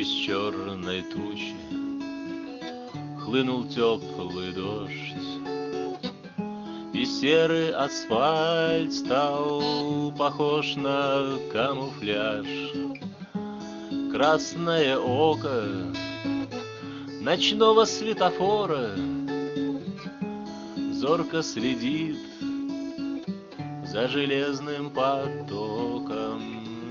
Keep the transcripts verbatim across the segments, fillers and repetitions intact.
Из черной тучи хлынул теплый дождь, и серый асфальт стал похож на камуфляж. Красное око ночного светофора зорко следит за железным потоком.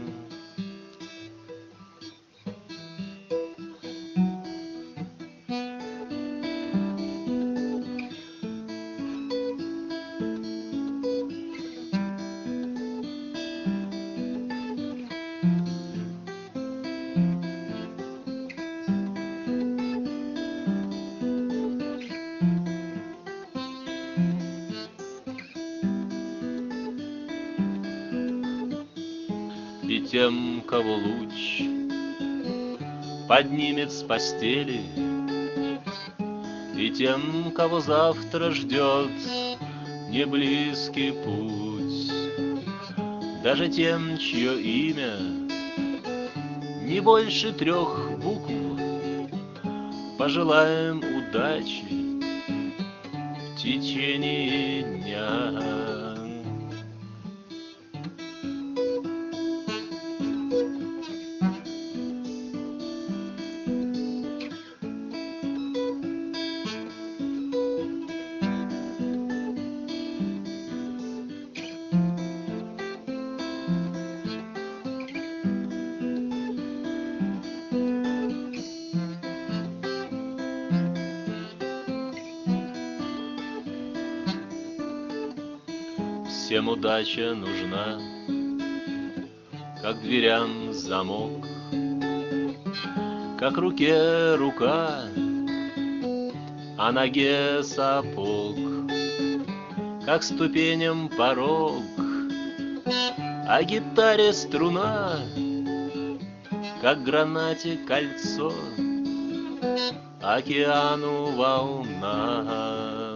И тем, кого луч поднимет с постели, и тем, кого завтра ждет неблизкий путь, даже тем, чье имя не больше трех букв, пожелаем удачи в течение дня. Всем удача нужна, как дверям замок, как руке рука, а ноге сапог, как ступеням порог, а гитаре струна, как гранате кольцо, океану волна.